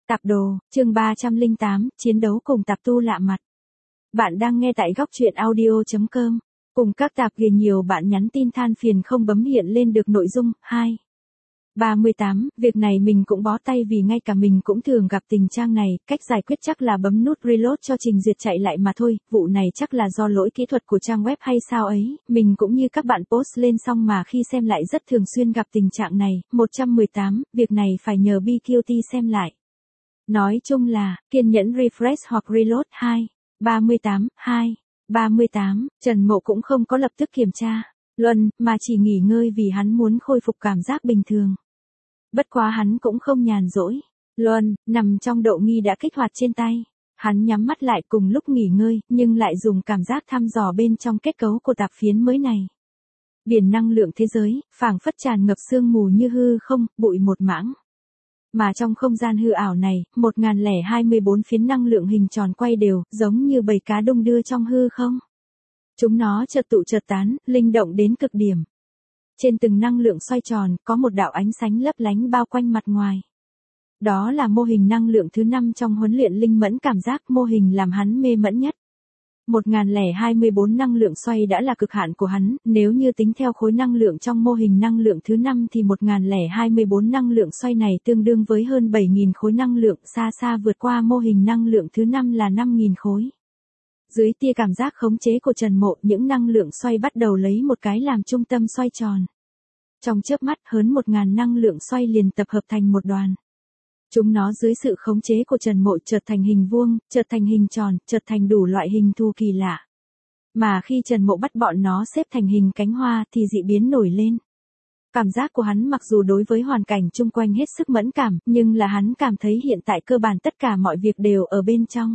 Tạp đồ, chương 308, chiến đấu cùng tạp tu lạ mặt. Bạn đang nghe tại góc truyện audio.com. Cùng các tạp ghi nhiều bạn nhắn tin than phiền không bấm hiện lên được nội dung. 2. 38, việc này mình cũng bó tay vì ngay cả mình cũng thường gặp tình trạng này, cách giải quyết chắc là bấm nút reload cho trình duyệt chạy lại mà thôi, vụ này chắc là do lỗi kỹ thuật của trang web hay sao ấy, mình cũng như các bạn post lên xong mà khi xem lại rất thường xuyên gặp tình trạng này. 118, việc này phải nhờ BQT xem lại. Nói chung là, kiên nhẫn refresh hoặc reload. 2. 38, 2. 38, Trần Mộ cũng không có lập tức kiểm tra Luân, mà chỉ nghỉ ngơi vì hắn muốn khôi phục cảm giác bình thường. Bất quá hắn cũng không nhàn rỗi. Luân, nằm trong độ nghi đã kích hoạt trên tay. Hắn nhắm mắt lại cùng lúc nghỉ ngơi, nhưng lại dùng cảm giác thăm dò bên trong kết cấu của tạp phiến mới này. Biển năng lượng thế giới, phảng phất tràn ngập sương mù như hư không, bụi một mảng. Mà trong không gian hư ảo này, 1024 phiến năng lượng hình tròn quay đều, giống như bầy cá đung đưa trong hư không. Chúng nó chợt tụ chợt tán, linh động đến cực điểm. Trên từng năng lượng xoay tròn, có một đạo ánh sáng lấp lánh bao quanh mặt ngoài. Đó là mô hình năng lượng thứ 5 trong huấn luyện linh mẫn cảm giác, mô hình làm hắn mê mẫn nhất. 1024 năng lượng xoay đã là cực hạn của hắn, nếu như tính theo khối năng lượng trong mô hình năng lượng thứ 5 thì 1024 năng lượng xoay này tương đương với hơn 7.000 khối năng lượng, xa xa vượt qua mô hình năng lượng thứ 5 là 5.000 khối. Dưới tia cảm giác khống chế của Trần Mộ, những năng lượng xoay bắt đầu lấy một cái làm trung tâm xoay tròn. Trong chớp mắt, hơn 1.000 năng lượng xoay liền tập hợp thành một đoàn. Chúng nó dưới sự khống chế của Trần Mộ chợt thành hình vuông, chợt thành hình tròn, chợt thành đủ loại hình thù kỳ lạ. Mà khi Trần Mộ bắt bọn nó xếp thành hình cánh hoa thì dị biến nổi lên. Cảm giác của hắn mặc dù đối với hoàn cảnh chung quanh hết sức mẫn cảm, nhưng là hắn cảm thấy hiện tại cơ bản tất cả mọi việc đều ở bên trong.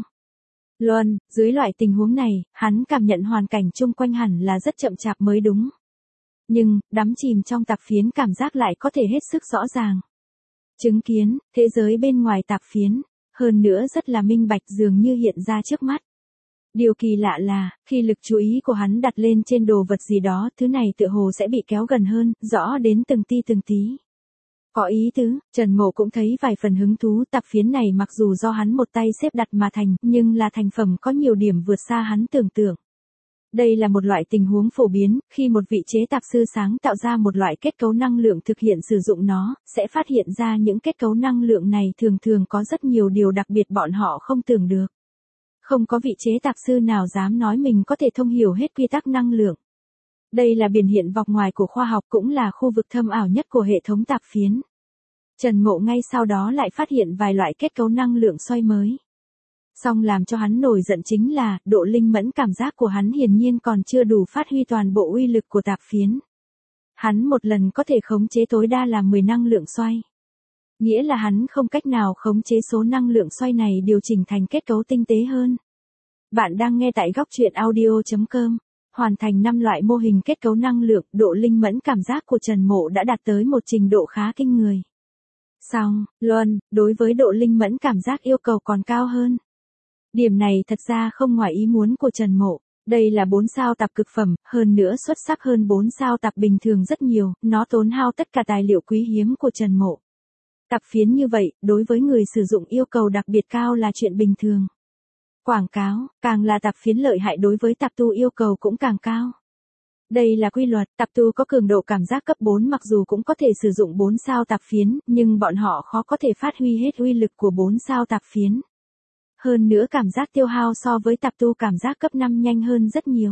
Luân, dưới loại tình huống này, hắn cảm nhận hoàn cảnh chung quanh hẳn là rất chậm chạp mới đúng. Nhưng, đắm chìm trong tạp phiến cảm giác lại có thể hết sức rõ ràng. Chứng kiến, thế giới bên ngoài tạp phiến, hơn nữa rất là minh bạch dường như hiện ra trước mắt. Điều kỳ lạ là, khi lực chú ý của hắn đặt lên trên đồ vật gì đó, thứ này tựa hồ sẽ bị kéo gần hơn, rõ đến từng tí. Có ý tứ, Trần Mộ cũng thấy vài phần hứng thú, tạp phiến này mặc dù do hắn một tay xếp đặt mà thành, nhưng là thành phẩm có nhiều điểm vượt xa hắn tưởng tượng. Đây là một loại tình huống phổ biến, khi một vị chế tạp sư sáng tạo ra một loại kết cấu năng lượng thực hiện sử dụng nó, sẽ phát hiện ra những kết cấu năng lượng này thường có rất nhiều điều đặc biệt bọn họ không tưởng được. Không có vị chế tạp sư nào dám nói mình có thể thông hiểu hết quy tắc năng lượng. Đây là biểu hiện vòng ngoài của khoa học cũng là khu vực thâm ảo nhất của hệ thống tạp phiến. Trần Mộ ngay sau đó lại phát hiện vài loại kết cấu năng lượng xoay mới. Song làm cho hắn nổi giận chính là, độ linh mẫn cảm giác của hắn hiển nhiên còn chưa đủ phát huy toàn bộ uy lực của tạp phiến. Hắn một lần có thể khống chế tối đa là 10 năng lượng xoay. Nghĩa là hắn không cách nào khống chế số năng lượng xoay này điều chỉnh thành kết cấu tinh tế hơn. Bạn đang nghe tại góc truyện audio.com. Hoàn thành 5 loại mô hình kết cấu năng lượng, độ linh mẫn cảm giác của Trần Mộ đã đạt tới một trình độ khá kinh người. Song, Luân, đối với độ linh mẫn cảm giác yêu cầu còn cao hơn. Điểm này thật ra không ngoài ý muốn của Trần Mộ. Đây là 4 sao tạp cực phẩm, hơn nữa xuất sắc hơn 4 sao tạp bình thường rất nhiều, nó tốn hao tất cả tài liệu quý hiếm của Trần Mộ. Tạp phiến như vậy, đối với người sử dụng yêu cầu đặc biệt cao là chuyện bình thường. Quảng cáo, càng là tạp phiến lợi hại đối với tạp tu yêu cầu cũng càng cao. Đây là quy luật, tạp tu có cường độ cảm giác cấp 4 mặc dù cũng có thể sử dụng 4 sao tạp phiến, nhưng bọn họ khó có thể phát huy hết uy lực của 4 sao tạp phiến. Hơn nữa cảm giác tiêu hao so với tạp tu cảm giác cấp 5 nhanh hơn rất nhiều.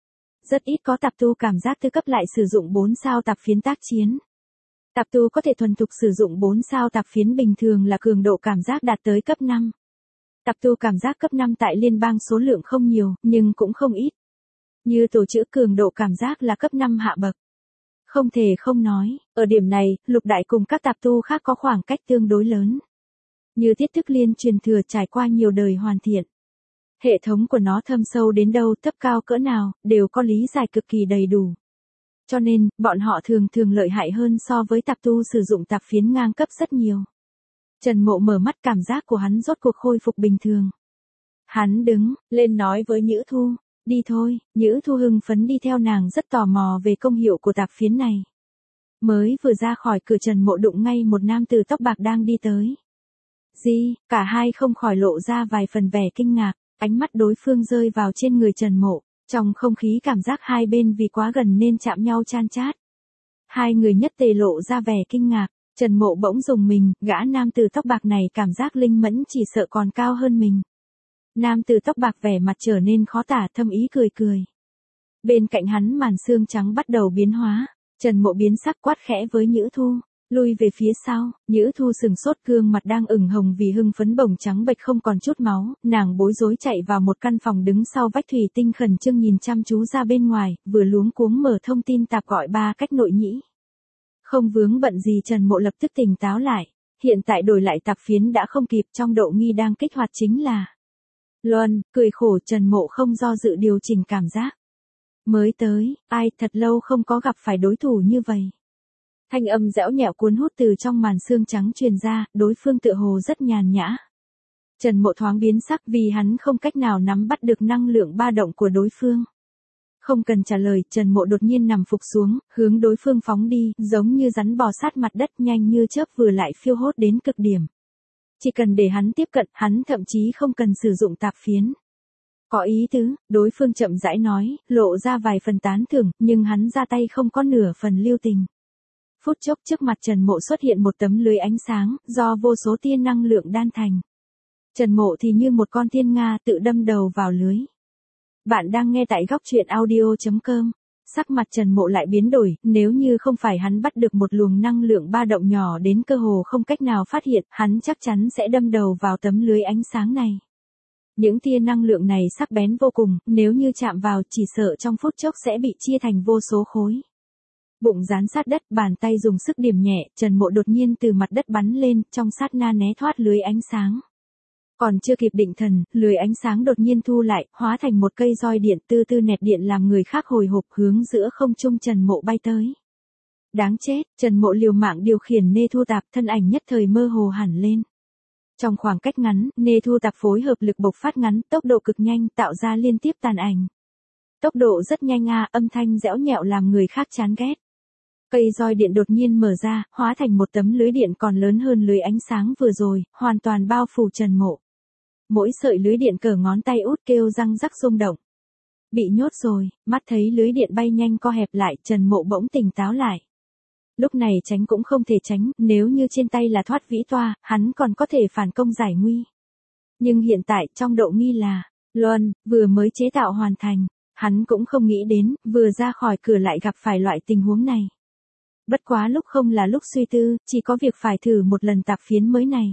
Rất ít có tạp tu cảm giác thứ cấp lại sử dụng 4 sao tạp phiến tác chiến. Tạp tu có thể thuần thục sử dụng 4 sao tạp phiến bình thường là cường độ cảm giác đạt tới cấp 5. Tạp tu cảm giác cấp 5 tại liên bang số lượng không nhiều, nhưng cũng không ít. Như tổ chữ cường độ cảm giác là cấp 5 hạ bậc. Không thể không nói, ở điểm này, Lục Đại cùng các tạp tu khác có khoảng cách tương đối lớn. Như tiết thức liên truyền thừa trải qua nhiều đời hoàn thiện. Hệ thống của nó thâm sâu đến đâu, thấp cao cỡ nào, đều có lý giải cực kỳ đầy đủ. Cho nên, bọn họ thường lợi hại hơn so với tạp tu sử dụng tạp phiến ngang cấp rất nhiều. Trần Mộ mở mắt cảm giác của hắn rốt cuộc khôi phục bình thường. Hắn đứng lên nói với Nhữ Thu, đi thôi. Nhữ Thu hưng phấn đi theo nàng rất tò mò về công hiệu của tạp phiến này. Mới vừa ra khỏi cửa Trần Mộ đụng ngay một nam tử tóc bạc đang đi tới. Gì, cả hai không khỏi lộ ra vài phần vẻ kinh ngạc, ánh mắt đối phương rơi vào trên người Trần Mộ, trong không khí cảm giác hai bên vì quá gần nên chạm nhau chan chát. Hai người nhất tề lộ ra vẻ kinh ngạc, Trần Mộ bỗng rùng mình, gã nam tử tóc bạc này cảm giác linh mẫn chỉ sợ còn cao hơn mình. Nam tử tóc bạc vẻ mặt trở nên khó tả, thâm ý cười cười. Bên cạnh hắn màn xương trắng bắt đầu biến hóa, Trần Mộ biến sắc quát khẽ với Nhữ Thu, lui về phía sau. Nhữ Thu sừng sốt, gương mặt đang ửng hồng vì hưng phấn bồng trắng bệch không còn chút máu, nàng bối rối chạy vào một căn phòng đứng sau vách thủy tinh khẩn trương nhìn chăm chú ra bên ngoài, vừa luống cuống mở thông tin tạp gọi 3 cách nội nhĩ. Không vướng bận gì, Trần Mộ lập tức tỉnh táo lại, hiện tại đổi lại tạp phiến đã không kịp, trong độ nghi đang kích hoạt chính là Luân. Cười khổ, Trần Mộ không do dự điều chỉnh cảm giác. Mới tới, ai thật lâu không có gặp phải đối thủ như vậy. Thanh âm dẻo nhẹo cuốn hút từ trong màn xương trắng truyền ra, đối phương tựa hồ rất nhàn nhã. Trần Mộ thoáng biến sắc vì hắn không cách nào nắm bắt được năng lượng ba động của đối phương. Không cần trả lời, Trần Mộ đột nhiên nằm phục xuống, hướng đối phương phóng đi, giống như rắn bò sát mặt đất, nhanh như chớp vừa lại phiêu hốt đến cực điểm. Chỉ cần để hắn tiếp cận, hắn thậm chí không cần sử dụng tạp phiến. Có ý tứ, đối phương chậm rãi nói, lộ ra vài phần tán thưởng, nhưng hắn ra tay không có nửa phần lưu tình. Phút chốc trước mặt Trần Mộ xuất hiện một tấm lưới ánh sáng, do vô số tia năng lượng đan thành. Trần Mộ thì như một con thiên nga tự đâm đầu vào lưới. Bạn đang nghe tại góc truyện audio.com. Sắc mặt Trần Mộ lại biến đổi, nếu như không phải hắn bắt được một luồng năng lượng ba động nhỏ đến cơ hồ không cách nào phát hiện, hắn chắc chắn sẽ đâm đầu vào tấm lưới ánh sáng này. Những tia năng lượng này sắc bén vô cùng, nếu như chạm vào chỉ sợ trong phút chốc sẽ bị chia thành vô số khối. Bụng dán sát đất, bàn tay dùng sức điểm nhẹ, Trần Mộ đột nhiên từ mặt đất bắn lên, trong sát na né thoát lưới ánh sáng. Còn chưa kịp định thần, lưới ánh sáng đột nhiên thu lại, hóa thành một cây roi điện tư tư nẹt điện làm người khác hồi hộp hướng giữa không trung Trần Mộ bay tới. Đáng chết, Trần Mộ liều mạng điều khiển nê thu tạp, thân ảnh nhất thời mơ hồ hẳn lên. Trong khoảng cách ngắn, nê thu tạp phối hợp lực bộc phát ngắn, tốc độ cực nhanh tạo ra liên tiếp tàn ảnh. Tốc độ rất nhanh âm thanh dẻo nhẹo làm người khác chán ghét. Cây roi điện đột nhiên mở ra, hóa thành một tấm lưới điện còn lớn hơn lưới ánh sáng vừa rồi, hoàn toàn bao phủ Trần Mộ. Mỗi sợi lưới điện cỡ ngón tay út kêu răng rắc rung động. Bị nhốt rồi, mắt thấy lưới điện bay nhanh co hẹp lại, Trần Mộ bỗng tỉnh táo lại. Lúc này tránh cũng không thể tránh, nếu như trên tay là thoát vĩ toa, hắn còn có thể phản công giải nguy. Nhưng hiện tại trong độ nghi là Luân vừa mới chế tạo hoàn thành, hắn cũng không nghĩ đến, vừa ra khỏi cửa lại gặp phải loại tình huống này. Bất quá lúc không là lúc suy tư, chỉ có việc phải thử một lần tạp phiến mới này.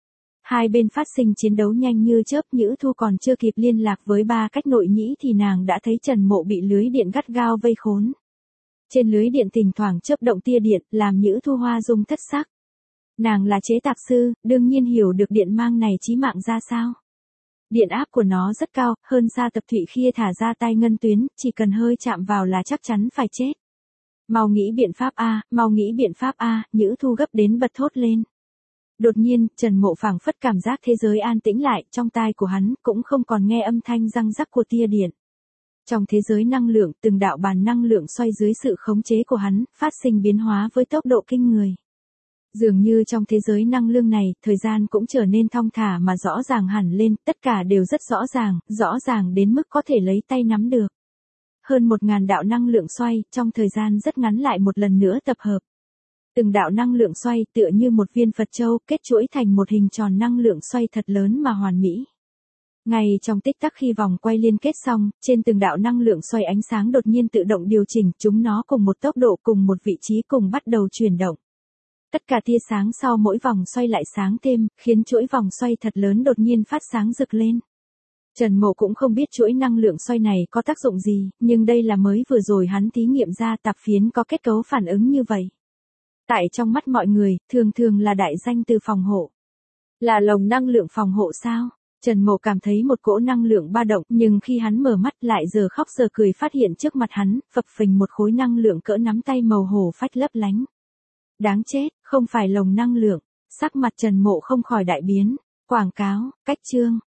Hai bên phát sinh chiến đấu nhanh như chớp, Nhữ Thu còn chưa kịp liên lạc với 3 cách nội nhĩ thì nàng đã thấy Trần Mộ bị lưới điện gắt gao vây khốn. Trên lưới điện thỉnh thoảng chớp động tia điện, làm Nhữ Thu hoa dung thất sắc. Nàng là chế tạc sư, đương nhiên hiểu được điện mang này chí mạng ra sao. Điện áp của nó rất cao, hơn xa Tập Thụy khi thả ra tai ngân tuyến, chỉ cần hơi chạm vào là chắc chắn phải chết. Mau nghĩ biện pháp a, mau nghĩ biện pháp a, Nhữ Thu gấp đến bật thốt lên. Đột nhiên, Trần Mộ phảng phất cảm giác thế giới an tĩnh lại, trong tai của hắn cũng không còn nghe âm thanh răng rắc của tia điện. Trong thế giới năng lượng, từng đạo bàn năng lượng xoay dưới sự khống chế của hắn, phát sinh biến hóa với tốc độ kinh người. Dường như trong thế giới năng lượng này, thời gian cũng trở nên thong thả mà rõ ràng hẳn lên, tất cả đều rất rõ ràng đến mức có thể lấy tay nắm được. Hơn 1000 đạo năng lượng xoay, trong thời gian rất ngắn lại một lần nữa tập hợp. Từng đạo năng lượng xoay tựa như một viên Phật châu, kết chuỗi thành một hình tròn năng lượng xoay thật lớn mà hoàn mỹ. Ngay trong tích tắc khi vòng quay liên kết xong, trên từng đạo năng lượng xoay ánh sáng đột nhiên tự động điều chỉnh, chúng nó cùng một tốc độ cùng một vị trí cùng bắt đầu chuyển động. Tất cả tia sáng sau mỗi vòng xoay lại sáng thêm, khiến chuỗi vòng xoay thật lớn đột nhiên phát sáng rực lên. Trần Mộ cũng không biết chuỗi năng lượng xoay này có tác dụng gì, nhưng đây là mới vừa rồi hắn thí nghiệm ra tạp phiến có kết cấu phản ứng như vậy. Tại trong mắt mọi người, thường là đại danh từ phòng hộ. Là lồng năng lượng phòng hộ sao? Trần Mộ cảm thấy một cỗ năng lượng ba động, nhưng khi hắn mở mắt lại giờ khóc giờ cười phát hiện trước mặt hắn, phập phình một khối năng lượng cỡ nắm tay màu hổ phách lấp lánh. Đáng chết, không phải lồng năng lượng. Sắc mặt Trần Mộ không khỏi đại biến. Quảng cáo, cách chương.